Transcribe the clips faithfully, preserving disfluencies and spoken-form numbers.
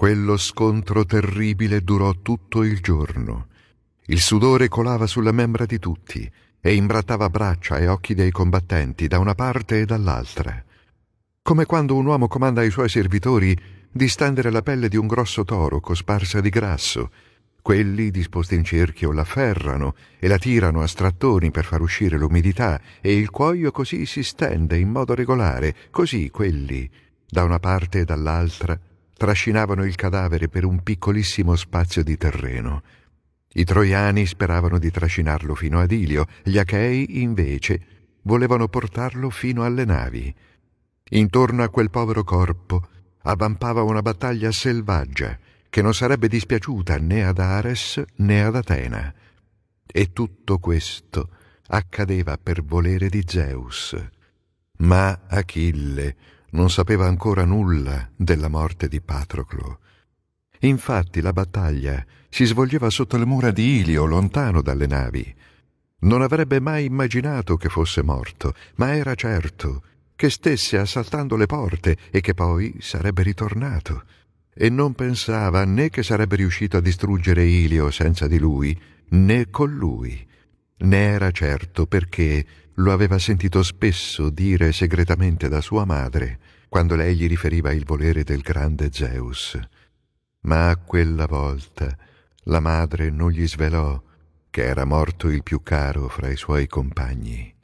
Quello scontro terribile durò tutto il giorno. Il sudore colava sulle membra di tutti e imbrattava braccia e occhi dei combattenti da una parte e dall'altra. Come quando un uomo comanda ai suoi servitori di stendere la pelle di un grosso toro cosparsa di grasso. Quelli, disposti in cerchio, la afferrano e la tirano a strattoni per far uscire l'umidità, e il cuoio così si stende in modo regolare. Così quelli, da una parte e dall'altra, trascinavano il cadavere per un piccolissimo spazio di terreno. I troiani speravano di trascinarlo fino ad Ilio, gli Achei, invece, volevano portarlo fino alle navi. Intorno a quel povero corpo avvampava una battaglia selvaggia che non sarebbe dispiaciuta né ad Ares né ad Atena. E tutto questo accadeva per volere di Zeus. Ma Achille non sapeva ancora nulla della morte di Patroclo. Infatti la battaglia si svolgeva sotto le mura di Ilio, lontano dalle navi. Non avrebbe mai immaginato che fosse morto, ma era certo che stesse assaltando le porte e che poi sarebbe ritornato. E non pensava né che sarebbe riuscito a distruggere Ilio senza di lui, né con lui. Ne era certo perché lo aveva sentito spesso dire segretamente da sua madre, quando lei gli riferiva il volere del grande Zeus. Ma quella volta la madre non gli svelò che era morto il più caro fra i suoi compagni.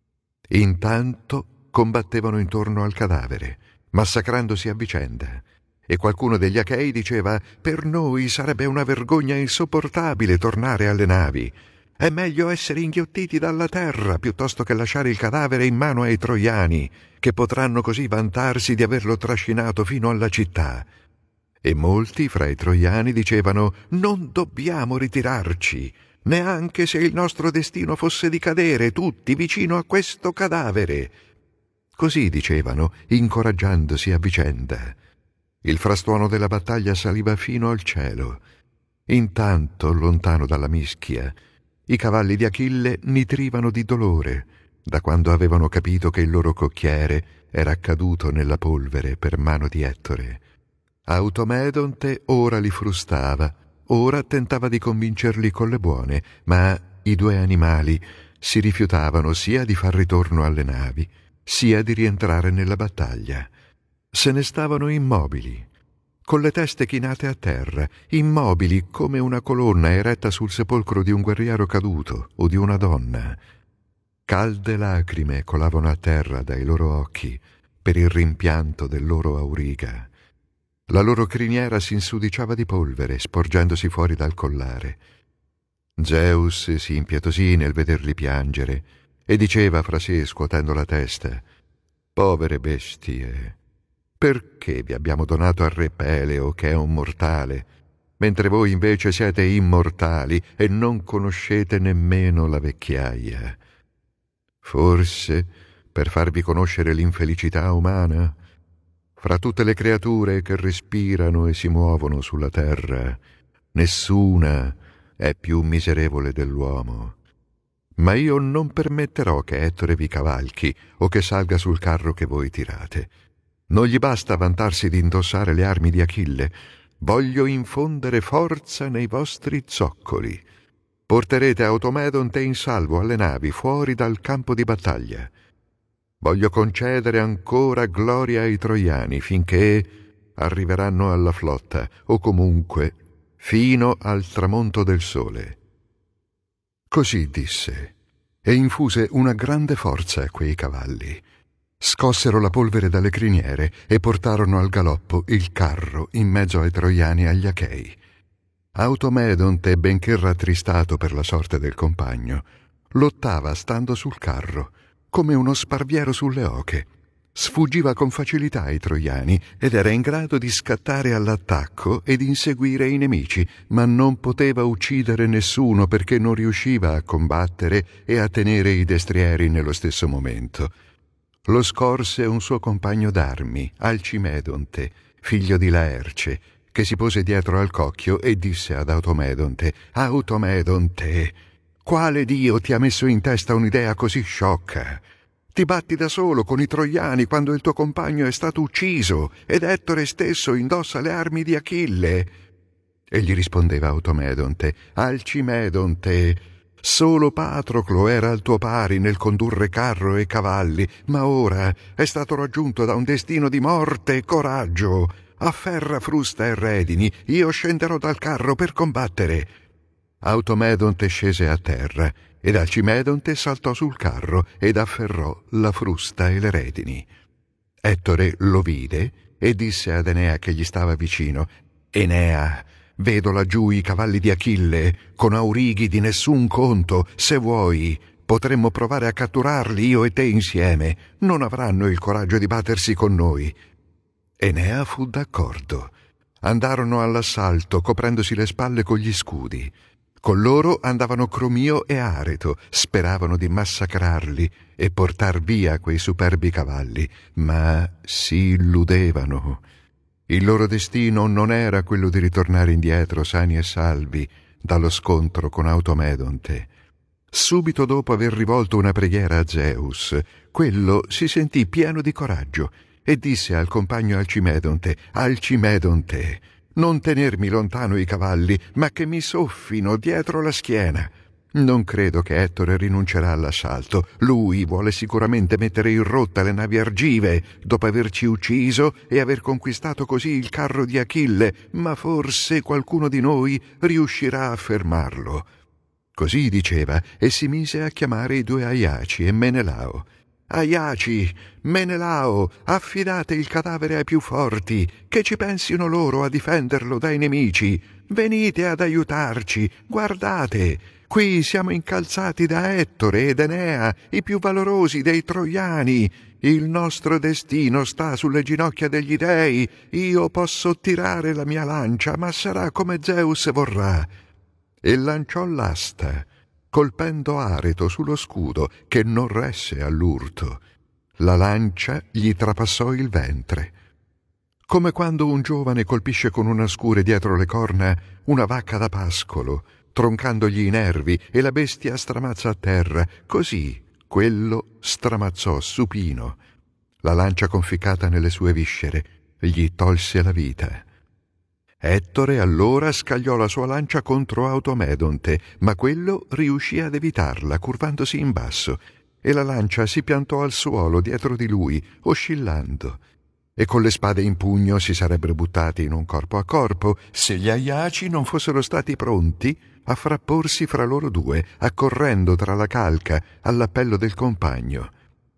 Intanto combattevano intorno al cadavere, massacrandosi a vicenda, e qualcuno degli Achei diceva: «Per noi sarebbe una vergogna insopportabile tornare alle navi. È meglio essere inghiottiti dalla terra piuttosto che lasciare il cadavere in mano ai troiani, che potranno così vantarsi di averlo trascinato fino alla città». E molti fra i troiani dicevano: «Non dobbiamo ritirarci, neanche se il nostro destino fosse di cadere tutti vicino a questo cadavere». Così dicevano, incoraggiandosi a vicenda. Il frastuono della battaglia saliva fino al cielo. Intanto, lontano dalla mischia, i cavalli di Achille nitrivano di dolore, da quando avevano capito che il loro cocchiere era caduto nella polvere per mano di Ettore. Automedonte ora li frustava, ora tentava di convincerli con le buone, ma i due animali si rifiutavano sia di far ritorno alle navi, sia di rientrare nella battaglia. Se ne stavano immobili, con le teste chinate a terra, immobili come una colonna eretta sul sepolcro di un guerriero caduto o di una donna. Calde lacrime colavano a terra dai loro occhi per il rimpianto del loro auriga. La loro criniera si insudiciava di polvere, sporgendosi fuori dal collare. Zeus si impietosì nel vederli piangere e diceva fra sé, scuotendo la testa: «Povere bestie, perché vi abbiamo donato al re Peleo, che è un mortale, mentre voi invece siete immortali e non conoscete nemmeno la vecchiaia? Forse per farvi conoscere l'infelicità umana? Fra tutte le creature che respirano e si muovono sulla terra, nessuna è più miserevole dell'uomo. Ma io non permetterò che Ettore vi cavalchi o che salga sul carro che voi tirate. Non gli basta vantarsi di indossare le armi di Achille. Voglio infondere forza nei vostri zoccoli. Porterete Automedonte in salvo alle navi fuori dal campo di battaglia. Voglio concedere ancora gloria ai troiani finché arriveranno alla flotta, o comunque fino al tramonto del sole». Così disse, e infuse una grande forza a quei cavalli. Scossero la polvere dalle criniere e portarono al galoppo il carro in mezzo ai troiani e agli Achei. Automedonte, benché rattristato per la sorte del compagno, lottava stando sul carro, come uno sparviero sulle oche. Sfuggiva con facilità ai troiani ed era in grado di scattare all'attacco ed inseguire i nemici, ma non poteva uccidere nessuno perché non riusciva a combattere e a tenere i destrieri nello stesso momento. Lo scorse un suo compagno d'armi, Alcimedonte, figlio di Laerce, che si pose dietro al cocchio e disse ad Automedonte: «Automedonte, quale dio ti ha messo in testa un'idea così sciocca? Ti batti da solo con i troiani quando il tuo compagno è stato ucciso ed Ettore stesso indossa le armi di Achille. E gli rispondeva Automedonte: Alcimedonte, solo Patroclo era al tuo pari nel condurre carro e cavalli, ma ora è stato raggiunto da un destino di morte e coraggio. Afferra frusta e redini, io scenderò dal carro per combattere. Automedonte scese a terra ed Alcimedonte saltò sul carro ed afferrò la frusta e le redini. Ettore lo vide e disse ad Enea che gli stava vicino: Enea, vedo laggiù i cavalli di Achille, con aurighi di nessun conto. Se vuoi, potremmo provare a catturarli io e te insieme. Non avranno il coraggio di battersi con noi. Enea fu d'accordo. Andarono all'assalto, coprendosi le spalle con gli scudi. Con loro andavano Cromio e Areto, speravano di massacrarli e portar via quei superbi cavalli, ma si illudevano. Il loro destino non era quello di ritornare indietro sani e salvi dallo scontro con Automedonte. Subito dopo aver rivolto una preghiera a Zeus, quello si sentì pieno di coraggio e disse al compagno Alcimedonte: Alcimedonte, non tenermi lontano i cavalli, ma che mi soffino dietro la schiena. Non credo che Ettore rinuncerà all'assalto. Lui vuole sicuramente mettere in rotta le navi argive, dopo averci ucciso e aver conquistato così il carro di Achille, ma forse qualcuno di noi riuscirà a fermarlo. Così diceva e si mise a chiamare i due Aiaci e Menelao. Aiaci, Menelao, affidate il cadavere ai più forti, che ci pensino loro a difenderlo dai nemici. Venite ad aiutarci, guardate, qui siamo incalzati da Ettore ed Enea, i più valorosi dei troiani. Il nostro destino sta sulle ginocchia degli dei. Io posso tirare la mia lancia, ma sarà come Zeus vorrà. E lanciò l'asta, colpendo Areto sullo scudo, che non resse all'urto. La lancia gli trapassò il ventre. Come quando un giovane colpisce con una scure dietro le corna una vacca da pascolo, troncandogli i nervi e la bestia stramazza a terra, così quello stramazzò supino. La lancia conficcata nelle sue viscere gli tolse la vita. Ettore allora scagliò la sua lancia contro Automedonte, ma quello riuscì ad evitarla curvandosi in basso, e la lancia si piantò al suolo dietro di lui, oscillando. E con le spade in pugno si sarebbero buttati in un corpo a corpo se gli Aiaci non fossero stati pronti a frapporsi fra loro due, accorrendo tra la calca all'appello del compagno.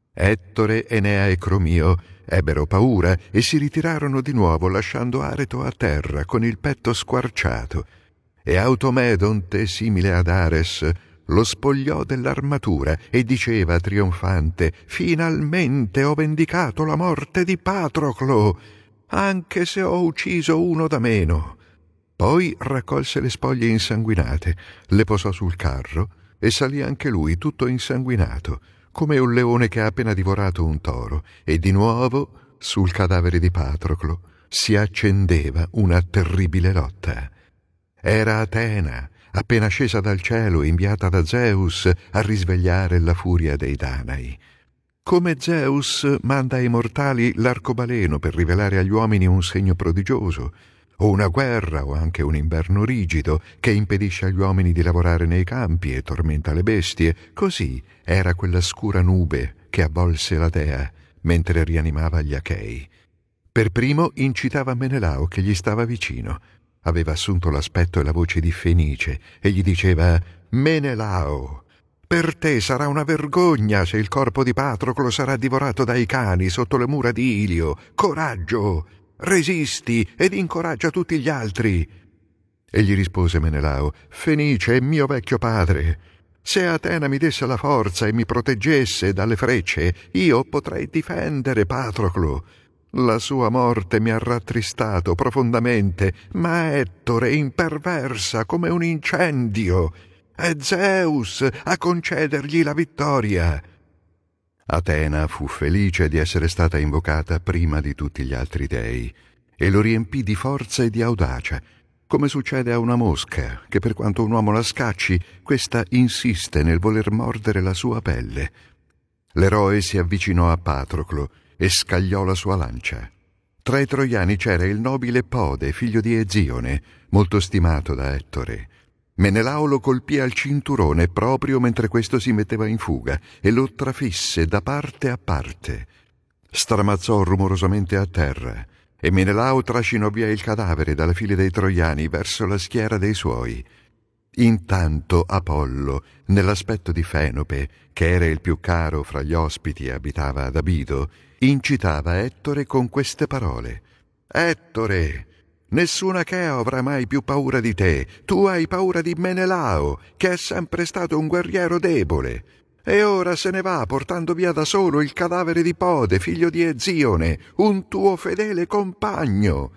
Ettore, Enea e Cromio ebbero paura e si ritirarono di nuovo, lasciando Areto a terra con il petto squarciato. E Automedonte, simile ad Ares, lo spogliò dell'armatura e diceva trionfante: «Finalmente ho vendicato la morte di Patroclo, anche se ho ucciso uno da meno». Poi raccolse le spoglie insanguinate, le posò sul carro e salì anche lui tutto insanguinato, come un leone che ha appena divorato un toro, e di nuovo sul cadavere di Patroclo si accendeva una terribile lotta. Era Atena, appena scesa dal cielo, inviata da Zeus a risvegliare la furia dei Danai. Come Zeus manda ai mortali l'arcobaleno per rivelare agli uomini un segno prodigioso, o una guerra o anche un inverno rigido che impedisce agli uomini di lavorare nei campi e tormenta le bestie, così era quella scura nube che avvolse la dea mentre rianimava gli Achei. Per primo incitava Menelao, che gli stava vicino. Aveva assunto l'aspetto e la voce di Fenice e gli diceva: «Menelao, per te sarà una vergogna se il corpo di Patroclo sarà divorato dai cani sotto le mura di Ilio. Coraggio! Resisti ed incoraggia tutti gli altri». E gli rispose Menelao: «Fenice è mio vecchio padre. Se Atena mi desse la forza e mi proteggesse dalle frecce, io potrei difendere Patroclo. La sua morte mi ha rattristato profondamente, ma Ettore imperversa come un incendio. È Zeus a concedergli la vittoria». Atena fu felice di essere stata invocata prima di tutti gli altri dei e lo riempì di forza e di audacia, come succede a una mosca che, per quanto un uomo la scacci, questa insiste nel voler mordere la sua pelle. L'eroe si avvicinò a Patroclo e scagliò la sua lancia. Tra i troiani c'era il nobile Pode, figlio di Ezione, molto stimato da Ettore. Menelao lo colpì al cinturone proprio mentre questo si metteva in fuga e lo trafisse da parte a parte. Stramazzò rumorosamente a terra e Menelao trascinò via il cadavere dalle file dei troiani verso la schiera dei suoi. Intanto Apollo, nell'aspetto di Fenope, che era il più caro fra gli ospiti e abitava ad Abido, incitava Ettore con queste parole: «Ettore, nessun acheo avrà mai più paura di te. Tu hai paura di Menelao, che è sempre stato un guerriero debole. E ora se ne va portando via da solo il cadavere di Pode, figlio di Ezione, un tuo fedele compagno».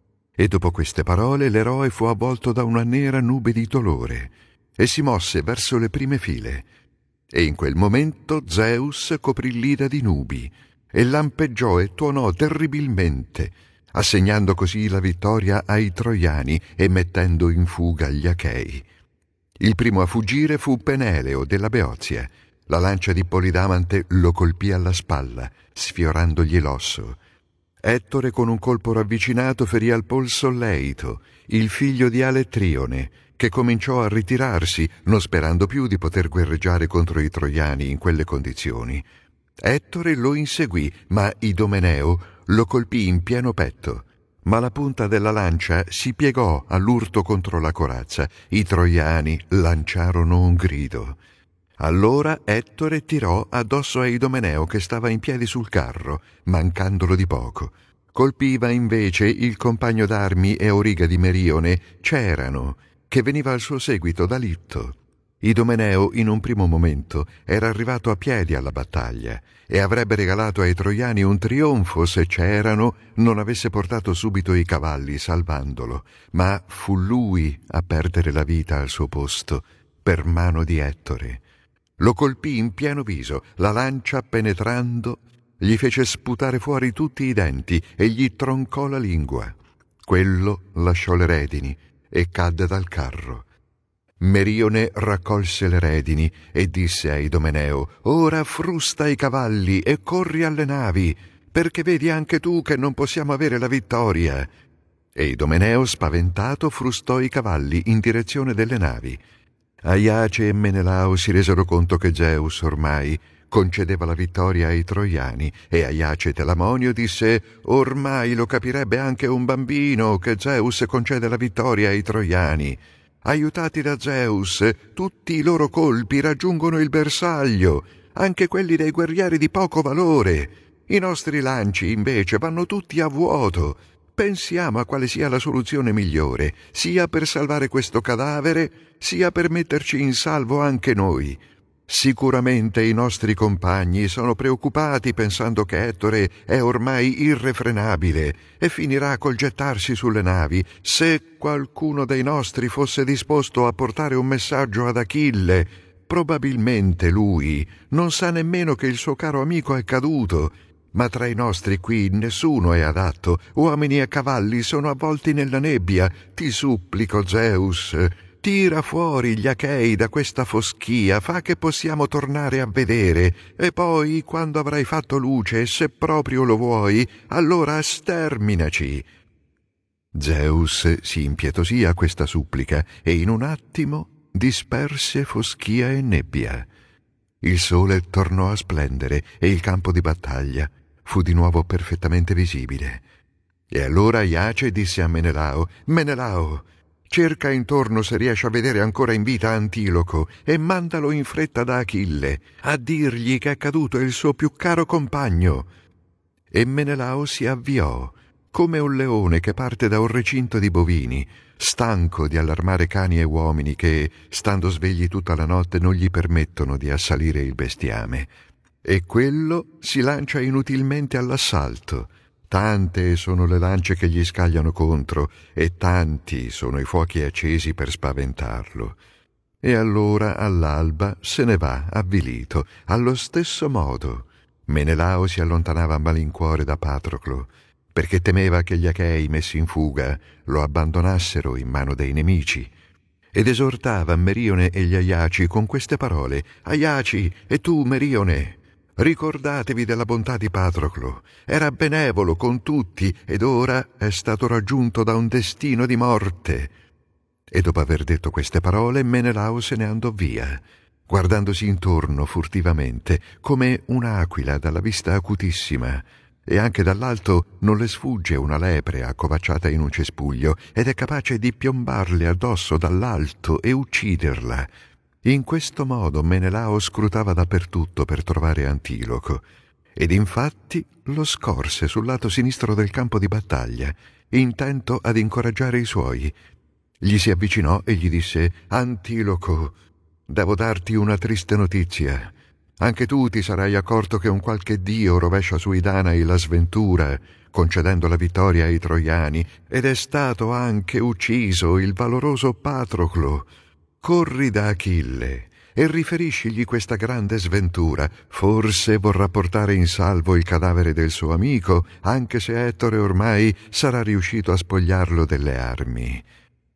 E dopo queste parole l'eroe fu avvolto da una nera nube di dolore e si mosse verso le prime file. E in quel momento Zeus coprì l'ira di nubi e lampeggiò e tuonò terribilmente, assegnando così la vittoria ai troiani e mettendo in fuga gli achei. Il primo a fuggire fu Peneleo della Beozia. La lancia di Polidamante lo colpì alla spalla, sfiorandogli l'osso. Ettore con un colpo ravvicinato ferì al polso Leito, il figlio di Alettrione, che cominciò a ritirarsi, non sperando più di poter guerreggiare contro i troiani in quelle condizioni. Ettore lo inseguì, ma Idomeneo lo colpì in pieno petto. Ma la punta della lancia si piegò all'urto contro la corazza. I troiani lanciarono un grido. Allora Ettore tirò addosso a Idomeneo, che stava in piedi sul carro, mancandolo di poco. Colpiva invece il compagno d'armi e auriga di Merione, Cerano, che veniva al suo seguito da Litto. Idomeneo in un primo momento era arrivato a piedi alla battaglia e avrebbe regalato ai troiani un trionfo se Cerano non avesse portato subito i cavalli salvandolo, ma fu lui a perdere la vita al suo posto per mano di Ettore. Lo colpì in pieno viso, la lancia penetrando gli fece sputare fuori tutti i denti e gli troncò la lingua. Quello lasciò le redini e cadde dal carro. Merione raccolse le redini e disse a Idomeneo: «Ora frusta i cavalli e corri alle navi, perché vedi anche tu che non possiamo avere la vittoria». E Idomeneo, spaventato, frustò i cavalli in direzione delle navi. Aiace e Menelao si resero conto che Zeus ormai concedeva la vittoria ai troiani e Aiace Telamonio disse: «Ormai lo capirebbe anche un bambino che Zeus concede la vittoria ai troiani. Aiutati da Zeus, tutti i loro colpi raggiungono il bersaglio, anche quelli dei guerrieri di poco valore. I nostri lanci, invece, vanno tutti a vuoto. Pensiamo a quale sia la soluzione migliore, sia per salvare questo cadavere, sia per metterci in salvo anche noi. Sicuramente i nostri compagni sono preoccupati pensando che Ettore è ormai irrefrenabile e finirà col gettarsi sulle navi. Se qualcuno dei nostri fosse disposto a portare un messaggio ad Achille, probabilmente lui non sa nemmeno che il suo caro amico è caduto. Ma tra i nostri qui nessuno è adatto. Uomini e cavalli sono avvolti nella nebbia. Ti supplico, Zeus, tira fuori gli Achei da questa foschia, fa che possiamo tornare a vedere, e poi, quando avrai fatto luce, se proprio lo vuoi, allora sterminaci». Zeus si impietosì a questa supplica e in un attimo disperse foschia e nebbia. Il sole tornò a splendere e il campo di battaglia fu di nuovo perfettamente visibile. E allora Aiace disse a Menelao: «Menelao, cerca intorno se riesci a vedere ancora in vita Antiloco e mandalo in fretta da Achille a dirgli che è caduto il suo più caro compagno». E Menelao si avviò come un leone che parte da un recinto di bovini, stanco di allarmare cani e uomini che, stando svegli tutta la notte, non gli permettono di assalire il bestiame. E quello si lancia inutilmente all'assalto. Tante sono le lance che gli scagliano contro e tanti sono i fuochi accesi per spaventarlo. E allora all'alba se ne va avvilito. Allo stesso modo Menelao si allontanava a malincuore da Patroclo, perché temeva che gli Achei messi in fuga lo abbandonassero in mano dei nemici. Ed esortava Merione e gli Aiaci con queste parole: «Aiaci, e tu, Merione, ricordatevi della bontà di Patroclo. Era benevolo con tutti ed ora è stato raggiunto da un destino di morte». E dopo aver detto queste parole, Menelao se ne andò via, guardandosi intorno furtivamente, come un'aquila dalla vista acutissima, e anche dall'alto non le sfugge una lepre accovacciata in un cespuglio ed è capace di piombarle addosso dall'alto e ucciderla. In questo modo Menelao scrutava dappertutto per trovare Antiloco, ed infatti lo scorse sul lato sinistro del campo di battaglia, intento ad incoraggiare i suoi. Gli si avvicinò e gli disse: «Antiloco, devo darti una triste notizia. Anche tu ti sarai accorto che un qualche dio rovescia sui Danai la sventura, concedendo la vittoria ai Troiani, ed è stato anche ucciso il valoroso Patroclo. Corri da Achille e riferiscigli questa grande sventura. Forse vorrà portare in salvo il cadavere del suo amico, anche se Ettore ormai sarà riuscito a spogliarlo delle armi».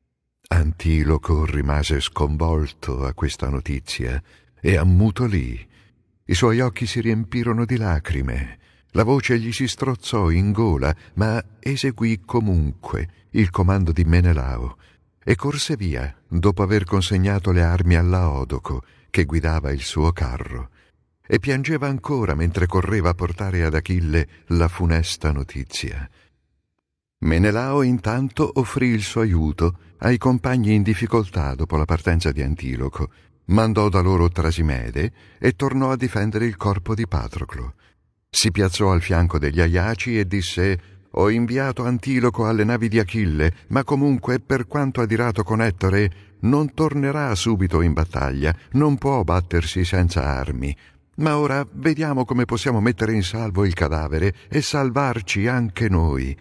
Antiloco rimase sconvolto a questa notizia e ammutolì. I suoi occhi si riempirono di lacrime, la voce gli si strozzò in gola, ma eseguì comunque il comando di Menelao e corse via dopo aver consegnato le armi a Laodoco, che guidava il suo carro, e piangeva ancora mentre correva a portare ad Achille la funesta notizia. Menelao intanto offrì il suo aiuto ai compagni in difficoltà dopo la partenza di Antiloco, mandò da loro Trasimede e tornò a difendere il corpo di Patroclo. Si piazzò al fianco degli Aiaci e disse: «Ho inviato Antiloco alle navi di Achille, ma comunque, per quanto adirato con Ettore, non tornerà subito in battaglia, non può battersi senza armi. Ma ora vediamo come possiamo mettere in salvo il cadavere e salvarci anche noi».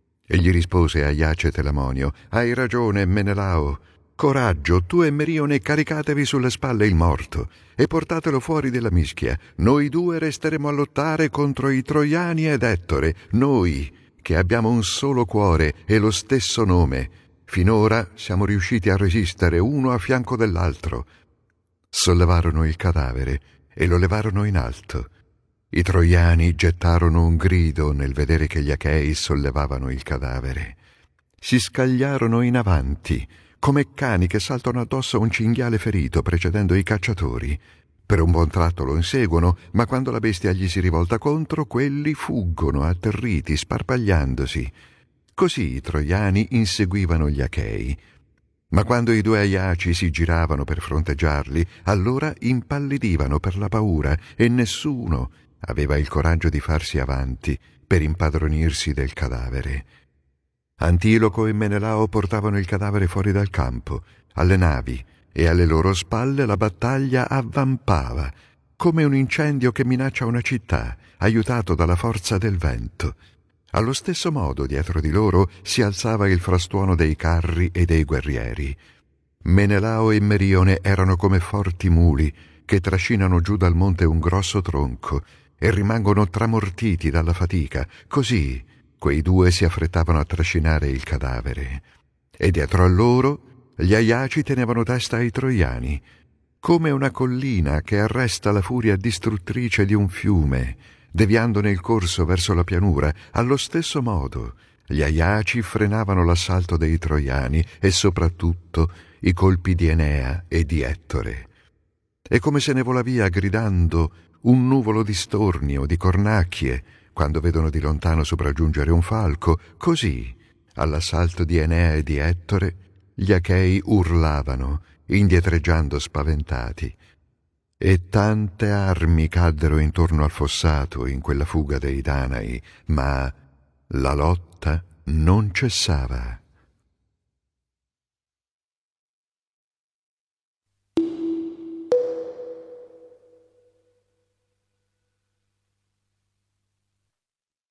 E gli rispose Aiace Telamonio: «Hai ragione, Menelao. Coraggio, tu e Merione caricatevi sulle spalle il morto e portatelo fuori della mischia. Noi due resteremo a lottare contro i Troiani ed Ettore, noi che abbiamo un solo cuore e lo stesso nome. Finora siamo riusciti a resistere uno a fianco dell'altro». Sollevarono il cadavere e lo levarono in alto. I Troiani gettarono un grido nel vedere che gli Achei sollevavano il cadavere. Si scagliarono in avanti, come cani che saltano addosso a un cinghiale ferito precedendo i cacciatori. Per un buon tratto lo inseguono, ma quando la bestia gli si rivolta contro, quelli fuggono atterriti, sparpagliandosi. Così i Troiani inseguivano gli Achei. Ma quando i due Aiaci si giravano per fronteggiarli, allora impallidivano per la paura e nessuno aveva il coraggio di farsi avanti per impadronirsi del cadavere. Antiloco e Menelao portavano il cadavere fuori dal campo, alle navi, e alle loro spalle la battaglia avvampava, come un incendio che minaccia una città, aiutato dalla forza del vento. Allo stesso modo, dietro di loro si alzava il frastuono dei carri e dei guerrieri. Menelao e Merione erano come forti muli che trascinano giù dal monte un grosso tronco e rimangono tramortiti dalla fatica. Così quei due si affrettavano a trascinare il cadavere. E dietro a loro gli Aiaci tenevano testa ai Troiani, come una collina che arresta la furia distruttrice di un fiume, deviandone il corso verso la pianura. Allo stesso modo gli Aiaci frenavano l'assalto dei Troiani e soprattutto i colpi di Enea e di Ettore. E come se ne vola via gridando un nuvolo di storni o di cornacchie quando vedono di lontano sopraggiungere un falco, così all'assalto di Enea e di Ettore gli Achei urlavano, indietreggiando spaventati. E tante armi caddero intorno al fossato in quella fuga dei Danai, ma la lotta non cessava.